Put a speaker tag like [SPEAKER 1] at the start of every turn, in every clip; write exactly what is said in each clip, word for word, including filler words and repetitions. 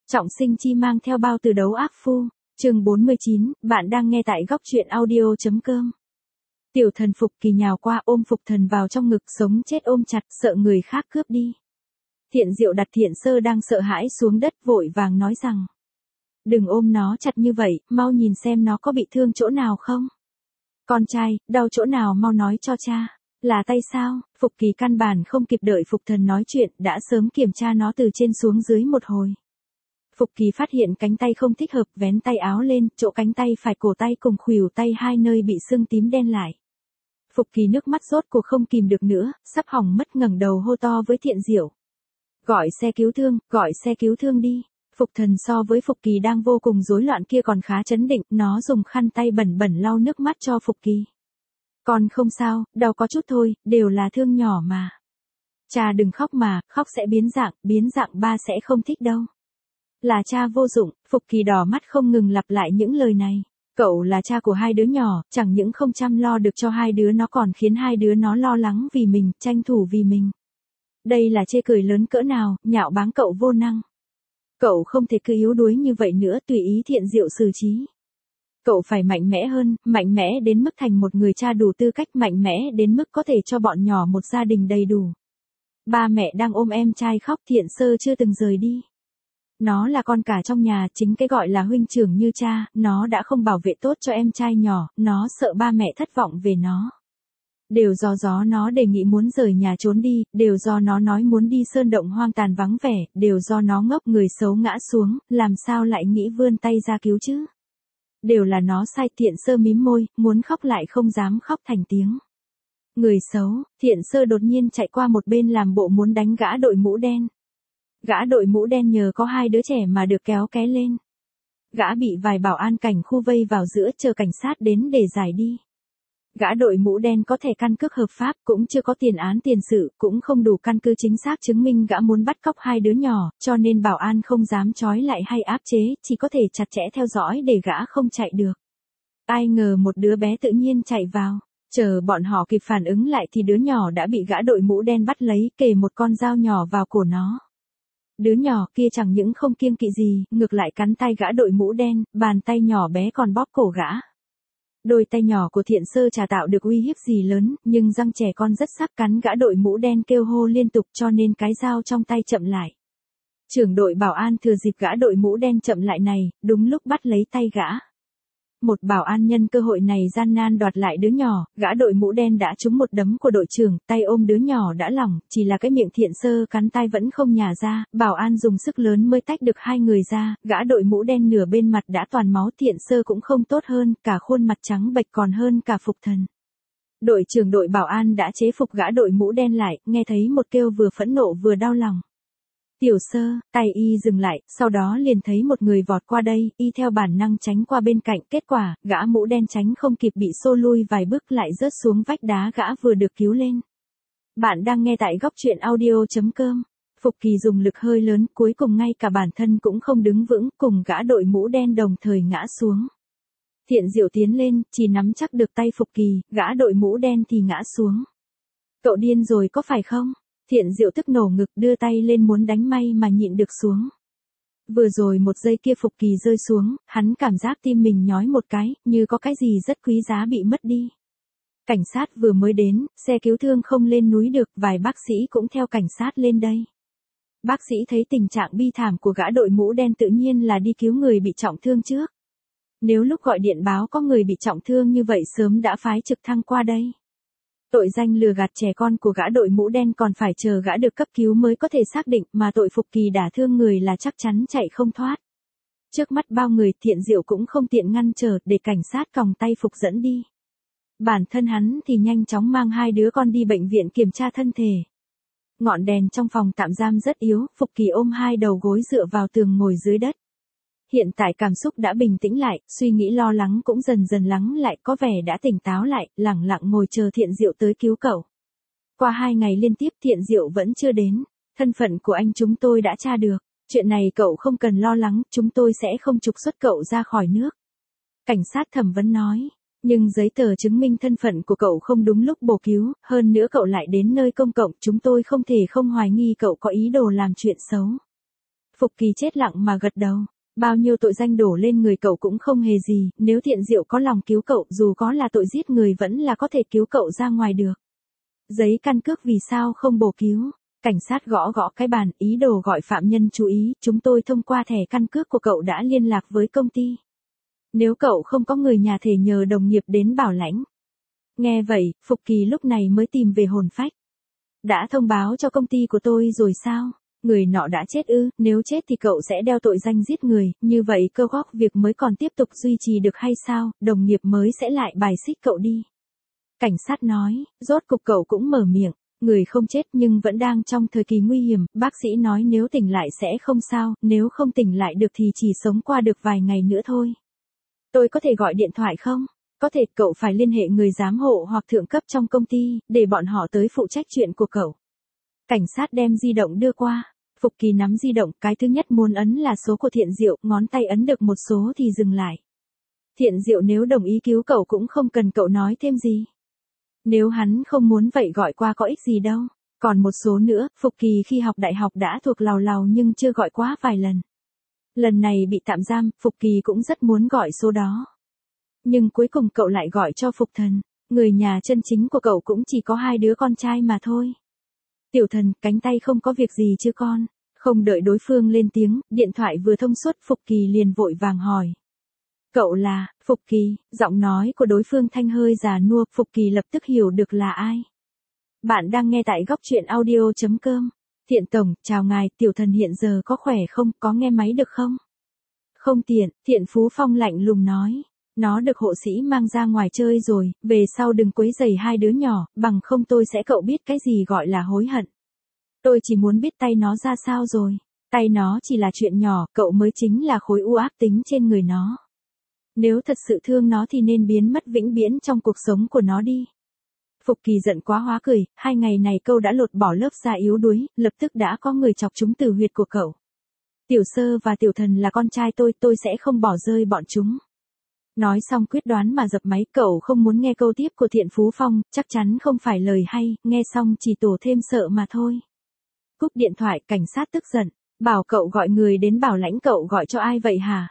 [SPEAKER 1] Trọng sinh chi mang theo bao từ đấu ác phu, chương bốn mươi chín, bạn đang nghe tại góc truyện audio.com. Tiểu thần Phục Kỳ nhào qua ôm Phục Thần vào trong ngực, sống chết ôm chặt, sợ người khác cướp đi. Thiện Diệu đặt Thiện Sơ đang sợ hãi xuống đất, vội vàng nói rằng: đừng ôm nó chặt như vậy, mau nhìn xem nó có bị thương chỗ nào không. Con trai, đau chỗ nào mau nói cho cha. Là tay sao? Phục Kỳ căn bản không kịp đợi Phục Thần nói chuyện, đã sớm kiểm tra nó từ trên xuống dưới một hồi. Phục Kỳ phát hiện cánh tay không thích hợp, vén tay áo lên, chỗ cánh tay phải, cổ tay cùng khuỷu tay hai nơi bị sưng tím đen lại. Phục Kỳ nước mắt rốt cuộc không kìm được nữa, sắp hỏng mất, ngẩng đầu hô to với Thiện Diệu: gọi xe cứu thương, gọi xe cứu thương đi. Phục Thần so với Phục Kỳ đang vô cùng rối loạn kia còn khá trấn định, nó dùng khăn tay bẩn bẩn lau nước mắt cho Phục Kỳ. Con không sao, đau có chút thôi, đều là thương nhỏ mà. Cha đừng khóc mà, khóc sẽ biến dạng, biến dạng ba sẽ không thích đâu. Là cha vô dụng. Phục Kỳ đỏ mắt không ngừng lặp lại những lời này. Cậu là cha của hai đứa nhỏ, chẳng những không chăm lo được cho hai đứa nó còn khiến hai đứa nó lo lắng vì mình, tranh thủ vì mình. Đây là chê cười lớn cỡ nào, nhạo báng cậu vô năng. Cậu không thể cứ yếu đuối như vậy nữa, tùy ý Thiện Diệu xử trí. Cậu phải mạnh mẽ hơn, mạnh mẽ đến mức thành một người cha đủ tư cách, mạnh mẽ đến mức có thể cho bọn nhỏ một gia đình đầy đủ. Ba mẹ đang ôm em trai khóc, Thiện Sơ chưa từng rời đi. Nó là con cả trong nhà, chính cái gọi là huynh trưởng như cha, nó đã không bảo vệ tốt cho em trai nhỏ, nó sợ ba mẹ thất vọng về nó. Đều do gió nó đề nghị muốn rời nhà trốn đi, đều do nó nói muốn đi sơn động hoang tàn vắng vẻ, đều do nó ngốc, người xấu ngã xuống, làm sao lại nghĩ vươn tay ra cứu chứ. Đều là nó sai. Thiện Sơ mím môi, muốn khóc lại không dám khóc thành tiếng. Người xấu. Thiện Sơ đột nhiên chạy qua một bên làm bộ muốn đánh gã đội mũ đen. Gã đội mũ đen nhờ có hai đứa trẻ mà được kéo ké lên. Gã bị vài bảo an cảnh khu vây vào giữa, chờ cảnh sát đến để giải đi. Gã đội mũ đen có thẻ căn cước hợp pháp, cũng chưa có tiền án tiền sự, cũng không đủ căn cứ chính xác chứng minh gã muốn bắt cóc hai đứa nhỏ, cho nên bảo an không dám trói lại hay áp chế, chỉ có thể chặt chẽ theo dõi để gã không chạy được. Ai ngờ một đứa bé tự nhiên chạy vào. Chờ bọn họ kịp phản ứng lại thì đứa nhỏ đã bị gã đội mũ đen bắt lấy, kề một con dao nhỏ vào cổ nó. Đứa nhỏ kia chẳng những không kiêng kỵ gì, ngược lại cắn tay gã đội mũ đen, bàn tay nhỏ bé còn bóp cổ gã. Đôi tay nhỏ của Thiện Sơ chả tạo được uy hiếp gì lớn, nhưng răng trẻ con rất sắc, cắn gã đội mũ đen kêu hô liên tục, cho nên cái dao trong tay chậm lại. Trưởng đội bảo an thừa dịp gã đội mũ đen chậm lại này, đúng lúc bắt lấy tay gã. Một bảo an nhân cơ hội này gian nan đoạt lại đứa nhỏ, gã đội mũ đen đã trúng một đấm của đội trưởng, tay ôm đứa nhỏ đã lỏng, chỉ là cái miệng Thiện Sơ cắn tay vẫn không nhả ra, bảo an dùng sức lớn mới tách được hai người ra, gã đội mũ đen nửa bên mặt đã toàn máu, Thiện Sơ cũng không tốt hơn, cả khuôn mặt trắng bệch còn hơn cả Phục Thần. Đội trưởng đội bảo an đã chế phục gã đội mũ đen lại, nghe thấy một kêu vừa phẫn nộ vừa đau lòng. Tiểu Sơ, tay y dừng lại, sau đó liền thấy một người vọt qua đây, y theo bản năng tránh qua bên cạnh, kết quả, gã mũ đen tránh không kịp bị xô lui vài bước lại rớt xuống vách đá gã vừa được cứu lên. Bạn đang nghe tại góc truyện audio.com. Phục Kỳ dùng lực hơi lớn, cuối cùng ngay cả bản thân cũng không đứng vững, cùng gã đội mũ đen đồng thời ngã xuống. Thiện Diệu tiến lên, chỉ nắm chắc được tay Phục Kỳ, gã đội mũ đen thì ngã xuống. Cậu điên rồi có phải không? Thiện Diệu tức nổ ngực, đưa tay lên muốn đánh may mà nhịn được xuống. Vừa rồi một giây kia Phục Kỳ rơi xuống, hắn cảm giác tim mình nhói một cái, như có cái gì rất quý giá bị mất đi. Cảnh sát vừa mới đến, xe cứu thương không lên núi được, vài bác sĩ cũng theo cảnh sát lên đây. Bác sĩ thấy tình trạng bi thảm của gã đội mũ đen tự nhiên là đi cứu người bị trọng thương trước. Nếu lúc gọi điện báo có người bị trọng thương như vậy sớm đã phái trực thăng qua đây. Tội danh lừa gạt trẻ con của gã đội mũ đen còn phải chờ gã được cấp cứu mới có thể xác định, mà tội Phục Kỳ đả thương người là chắc chắn chạy không thoát. Trước mắt bao người, Thiện Diệu cũng không tiện ngăn trở, để cảnh sát còng tay Phục dẫn đi. Bản thân hắn thì nhanh chóng mang hai đứa con đi bệnh viện kiểm tra thân thể. Ngọn đèn trong phòng tạm giam rất yếu, Phục Kỳ ôm hai đầu gối dựa vào tường ngồi dưới đất. Hiện tại cảm xúc đã bình tĩnh lại, suy nghĩ lo lắng cũng dần dần lắng lại, có vẻ đã tỉnh táo lại, lẳng lặng ngồi chờ Thiện Diệu tới cứu cậu. Qua hai ngày liên tiếp Thiện Diệu vẫn chưa đến, thân phận của anh chúng tôi đã tra được, chuyện này cậu không cần lo lắng, chúng tôi sẽ không trục xuất cậu ra khỏi nước. Cảnh sát thẩm vấn nói, nhưng giấy tờ chứng minh thân phận của cậu không đúng lúc bổ cứu, hơn nữa cậu lại đến nơi công cộng, chúng tôi không thể không hoài nghi cậu có ý đồ làm chuyện xấu. Phục Kỳ chết lặng mà gật đầu. Bao nhiêu tội danh đổ lên người cậu cũng không hề gì, nếu Thiện Diệu có lòng cứu cậu, dù có là tội giết người vẫn là có thể cứu cậu ra ngoài được. Giấy căn cước vì sao không bổ cứu? Cảnh sát gõ gõ cái bàn, ý đồ gọi phạm nhân chú ý, chúng tôi thông qua thẻ căn cước của cậu đã liên lạc với công ty. Nếu cậu không có người nhà thể nhờ đồng nghiệp đến bảo lãnh. Nghe vậy, Phục Kỳ lúc này mới tìm về hồn phách. Đã thông báo cho công ty của tôi rồi sao? Người nọ đã chết ư, nếu chết thì cậu sẽ đeo tội danh giết người, như vậy cơ góp việc mới còn tiếp tục duy trì được hay sao, đồng nghiệp mới sẽ lại bài xích cậu đi. Cảnh sát nói, rốt cục cậu cũng mở miệng, người không chết nhưng vẫn đang trong thời kỳ nguy hiểm, bác sĩ nói nếu tỉnh lại sẽ không sao, nếu không tỉnh lại được thì chỉ sống qua được vài ngày nữa thôi. Tôi có thể gọi điện thoại không? Có thể, cậu phải liên hệ người giám hộ hoặc thượng cấp trong công ty, để bọn họ tới phụ trách chuyện của cậu. Cảnh sát đem di động đưa qua. Phục Kỳ nắm di động, cái thứ nhất muốn ấn là số của Thiện Diệu, ngón tay ấn được một số thì dừng lại. Thiện Diệu nếu đồng ý cứu cậu cũng không cần cậu nói thêm gì. Nếu hắn không muốn vậy gọi qua có ích gì đâu. Còn một số nữa, Phục Kỳ khi học đại học đã thuộc lào lào nhưng chưa gọi quá vài lần. Lần này bị tạm giam, Phục Kỳ cũng rất muốn gọi số đó. Nhưng cuối cùng cậu lại gọi cho Phục Thần. Người nhà chân chính của cậu cũng chỉ có hai đứa con trai mà thôi. Tiểu Thần, cánh tay không có việc gì chứ con? Không đợi đối phương lên tiếng, điện thoại vừa thông suốt, Phục Kỳ liền vội vàng hỏi. Cậu là, Phục Kỳ, giọng nói của đối phương thanh hơi già nua, Phục Kỳ lập tức hiểu được là ai. Bạn đang nghe tại góc truyện audio chấm com. Thiện Tổng, chào ngài, Tiểu Thần hiện giờ có khỏe không, có nghe máy được không? Không tiện, Thiện Phú Phong lạnh lùng nói. Nó được hộ sĩ mang ra ngoài chơi rồi, về sau đừng quấy rầy hai đứa nhỏ, bằng không tôi sẽ cậu biết cái gì gọi là hối hận. Tôi chỉ muốn biết tay nó ra sao rồi. Tay nó chỉ là chuyện nhỏ, cậu mới chính là khối u ác tính trên người nó. Nếu thật sự thương nó thì nên biến mất vĩnh viễn trong cuộc sống của nó đi. Phục Kỳ giận quá hóa cười, hai ngày này câu đã lột bỏ lớp da yếu đuối, lập tức đã có người chọc chúng từ huyệt của cậu. Tiểu Sơ và Tiểu Thần là con trai tôi, tôi sẽ không bỏ rơi bọn chúng. Nói xong quyết đoán mà dập máy, cậu không muốn nghe câu tiếp của Thiện Phú Phong, chắc chắn không phải lời hay, nghe xong chỉ tổ thêm sợ mà thôi. Cúp điện thoại, cảnh sát tức giận, bảo cậu gọi người đến bảo lãnh, cậu gọi cho ai vậy hả?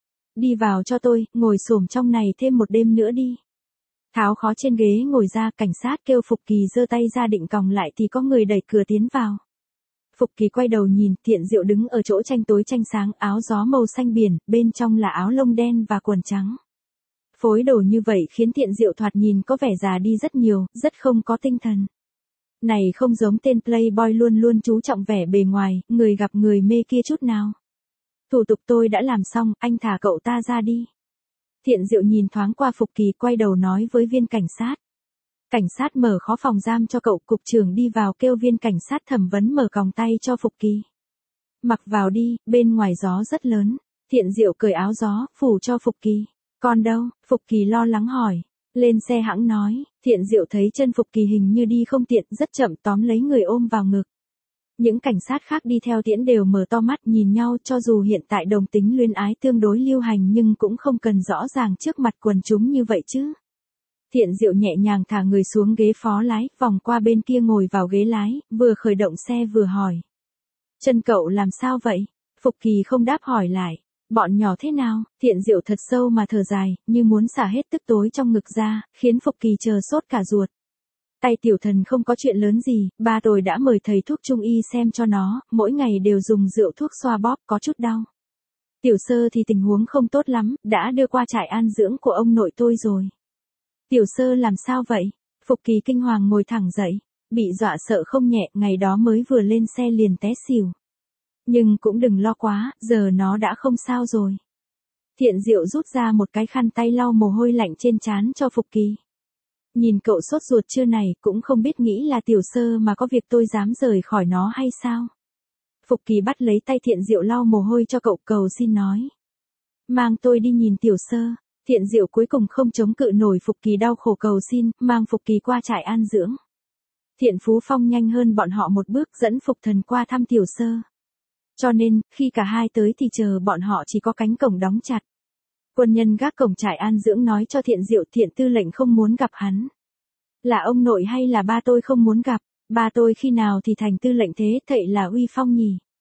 [SPEAKER 1] Đi vào cho tôi, ngồi xổm trong này thêm một đêm nữa đi. Tháo khó trên ghế ngồi ra, cảnh sát kêu Phục Kỳ giơ tay ra định còng lại thì có người đẩy cửa tiến vào. Phục Kỳ quay đầu nhìn, Thiện Diệu đứng ở chỗ tranh tối tranh sáng, áo gió màu xanh biển, bên trong là áo lông đen và quần trắng. Phối đồ như vậy khiến Thiện Diệu thoạt nhìn có vẻ già đi rất nhiều, rất không có tinh thần. Này không giống tên playboy luôn luôn chú trọng vẻ bề ngoài, người gặp người mê kia chút nào. Thủ tục tôi đã làm xong, anh thả cậu ta ra đi. Thiện Diệu nhìn thoáng qua Phục Kỳ, quay đầu nói với viên cảnh sát. Cảnh sát mở khó phòng giam cho cậu, cục trưởng đi vào kêu viên cảnh sát thẩm vấn mở còng tay cho Phục Kỳ. Mặc vào đi, bên ngoài gió rất lớn. Thiện Diệu cởi áo gió, phủ cho Phục Kỳ. Con đâu? Phục Kỳ lo lắng hỏi. Lên xe hãng nói. Thiện Diệu thấy chân Phục Kỳ hình như đi không tiện, rất chậm tóm lấy người ôm vào ngực. Những cảnh sát khác đi theo tiễn đều mở to mắt nhìn nhau, cho dù hiện tại đồng tính luyến ái tương đối lưu hành nhưng cũng không cần rõ ràng trước mặt quần chúng như vậy chứ. Thiện Diệu nhẹ nhàng thả người xuống ghế phó lái, vòng qua bên kia ngồi vào ghế lái, vừa khởi động xe vừa hỏi. Chân cậu làm sao vậy? Phục Kỳ không đáp hỏi lại. Bọn nhỏ thế nào? Thiện Diệu thật sâu mà thở dài, như muốn xả hết tức tối trong ngực ra, khiến Phục Kỳ chờ sốt cả ruột. Tay Tiểu Thần không có chuyện lớn gì, ba tôi đã mời thầy thuốc trung y xem cho nó, mỗi ngày đều dùng rượu thuốc xoa bóp, có chút đau. Tiểu Sơ thì tình huống không tốt lắm, đã đưa qua trại an dưỡng của ông nội tôi rồi. Tiểu Sơ làm sao vậy? Phục Kỳ kinh hoàng ngồi thẳng dậy, bị dọa sợ không nhẹ, ngày đó mới vừa lên xe liền té xỉu. Nhưng cũng đừng lo quá, giờ nó đã không sao rồi. Thiện Diệu rút ra một cái khăn tay lau mồ hôi lạnh trên trán cho Phục Kỳ. Nhìn cậu sốt ruột chưa này, cũng không biết nghĩ là Tiểu Sơ mà có việc tôi dám rời khỏi nó hay sao? Phục Kỳ bắt lấy tay Thiện Diệu lau mồ hôi cho cậu, cầu xin nói. Mang tôi đi nhìn Tiểu Sơ. Thiện Diệu cuối cùng không chống cự nổi Phục Kỳ đau khổ cầu xin, mang Phục Kỳ qua trại an dưỡng. Thiện Phú Phong nhanh hơn bọn họ một bước, dẫn Phục Thần qua thăm Tiểu Sơ. Cho nên, khi cả hai tới thì chờ bọn họ chỉ có cánh cổng đóng chặt. Quân nhân gác cổng trại an dưỡng nói cho Thiện Diệu Thiện tư lệnh không muốn gặp hắn. Là ông nội hay là ba tôi không muốn gặp, ba tôi khi nào thì thành tư lệnh thế, thậy là uy phong nhỉ?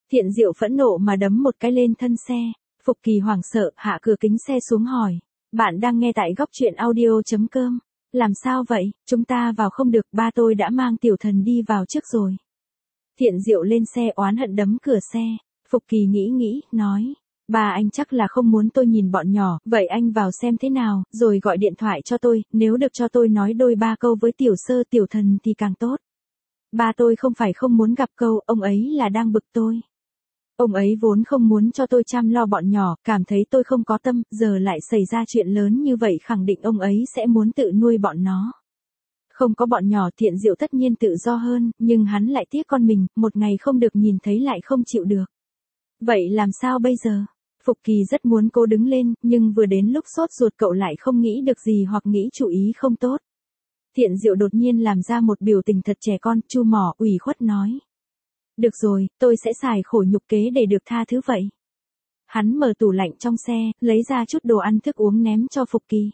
[SPEAKER 1] Thiện Diệu phẫn nộ mà đấm một cái lên thân xe. Phục Kỳ hoảng sợ, hạ cửa kính xe xuống hỏi. Bạn đang nghe tại góc chuyện audio.com. Làm sao vậy, chúng ta vào không được, ba tôi đã mang tiểu thần đi vào trước rồi. Thiện Diệu lên xe oán hận đấm cửa xe. Phục Kỳ nghĩ nghĩ, nói. Ba anh chắc là không muốn tôi nhìn bọn nhỏ, vậy anh vào xem thế nào, rồi gọi điện thoại cho tôi, nếu được cho tôi nói đôi ba câu với tiểu sơ tiểu thần thì càng tốt. Ba tôi không phải không muốn gặp câu, ông ấy là đang bực tôi. Ông ấy vốn không muốn cho tôi chăm lo bọn nhỏ, cảm thấy tôi không có tâm, giờ lại xảy ra chuyện lớn như vậy khẳng định ông ấy sẽ muốn tự nuôi bọn nó. Không có bọn nhỏ Thiện Diệu tất nhiên tự do hơn, nhưng hắn lại tiếc con mình, một ngày không được nhìn thấy lại không chịu được. Vậy làm sao bây giờ? Phục Kỳ rất muốn cố đứng lên, nhưng vừa đến lúc sốt ruột cậu lại không nghĩ được gì hoặc nghĩ chủ ý không tốt. Thiện Diệu đột nhiên làm ra một biểu tình thật trẻ con, chu mỏ, ủy khuất nói. Được rồi, tôi sẽ xài khổ nhục kế để được tha thứ vậy. Hắn mở tủ lạnh trong xe, lấy ra chút đồ ăn thức uống ném cho Phục Kỳ.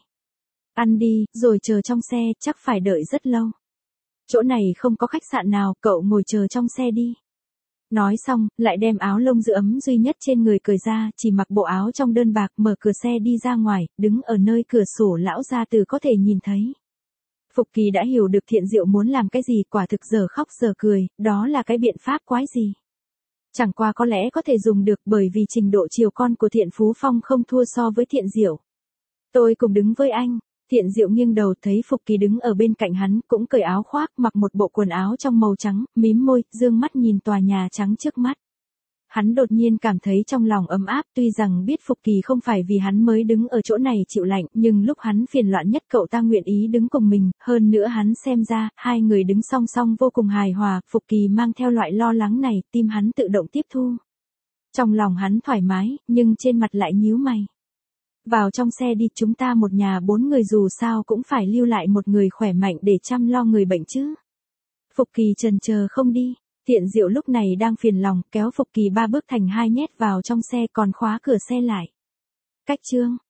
[SPEAKER 1] Ăn đi, rồi chờ trong xe, chắc phải đợi rất lâu. Chỗ này không có khách sạn nào, cậu ngồi chờ trong xe đi. Nói xong, lại đem áo lông giữ ấm duy nhất trên người cởi ra, chỉ mặc bộ áo trong đơn bạc, mở cửa xe đi ra ngoài, đứng ở nơi cửa sổ lão gia từ có thể nhìn thấy. Phục Kỳ đã hiểu được Thiện Diệu muốn làm cái gì, quả thực giờ khóc giờ cười, đó là cái biện pháp quái gì. Chẳng qua có lẽ có thể dùng được bởi vì trình độ chiều con của Thiện Phú Phong không thua so với Thiện Diệu. Tôi cùng đứng với anh. Thiện Diệu nghiêng đầu thấy Phục Kỳ đứng ở bên cạnh hắn, cũng cởi áo khoác, mặc một bộ quần áo trong màu trắng, mím môi, dương mắt nhìn tòa nhà trắng trước mắt. Hắn đột nhiên cảm thấy trong lòng ấm áp, tuy rằng biết Phục Kỳ không phải vì hắn mới đứng ở chỗ này chịu lạnh, nhưng lúc hắn phiền loạn nhất cậu ta nguyện ý đứng cùng mình, hơn nữa hắn xem ra, hai người đứng song song vô cùng hài hòa, Phục Kỳ mang theo loại lo lắng này, tim hắn tự động tiếp thu. Trong lòng hắn thoải mái, nhưng trên mặt lại nhíu mày. Vào trong xe đi, chúng ta một nhà bốn người dù sao cũng phải lưu lại một người khỏe mạnh để chăm lo người bệnh chứ. Phục Kỳ chần chờ không đi. Thiện Diệu lúc này đang phiền lòng, kéo Phục Kỳ ba bước thành hai nhét vào trong xe còn khóa cửa xe lại. Cách chương.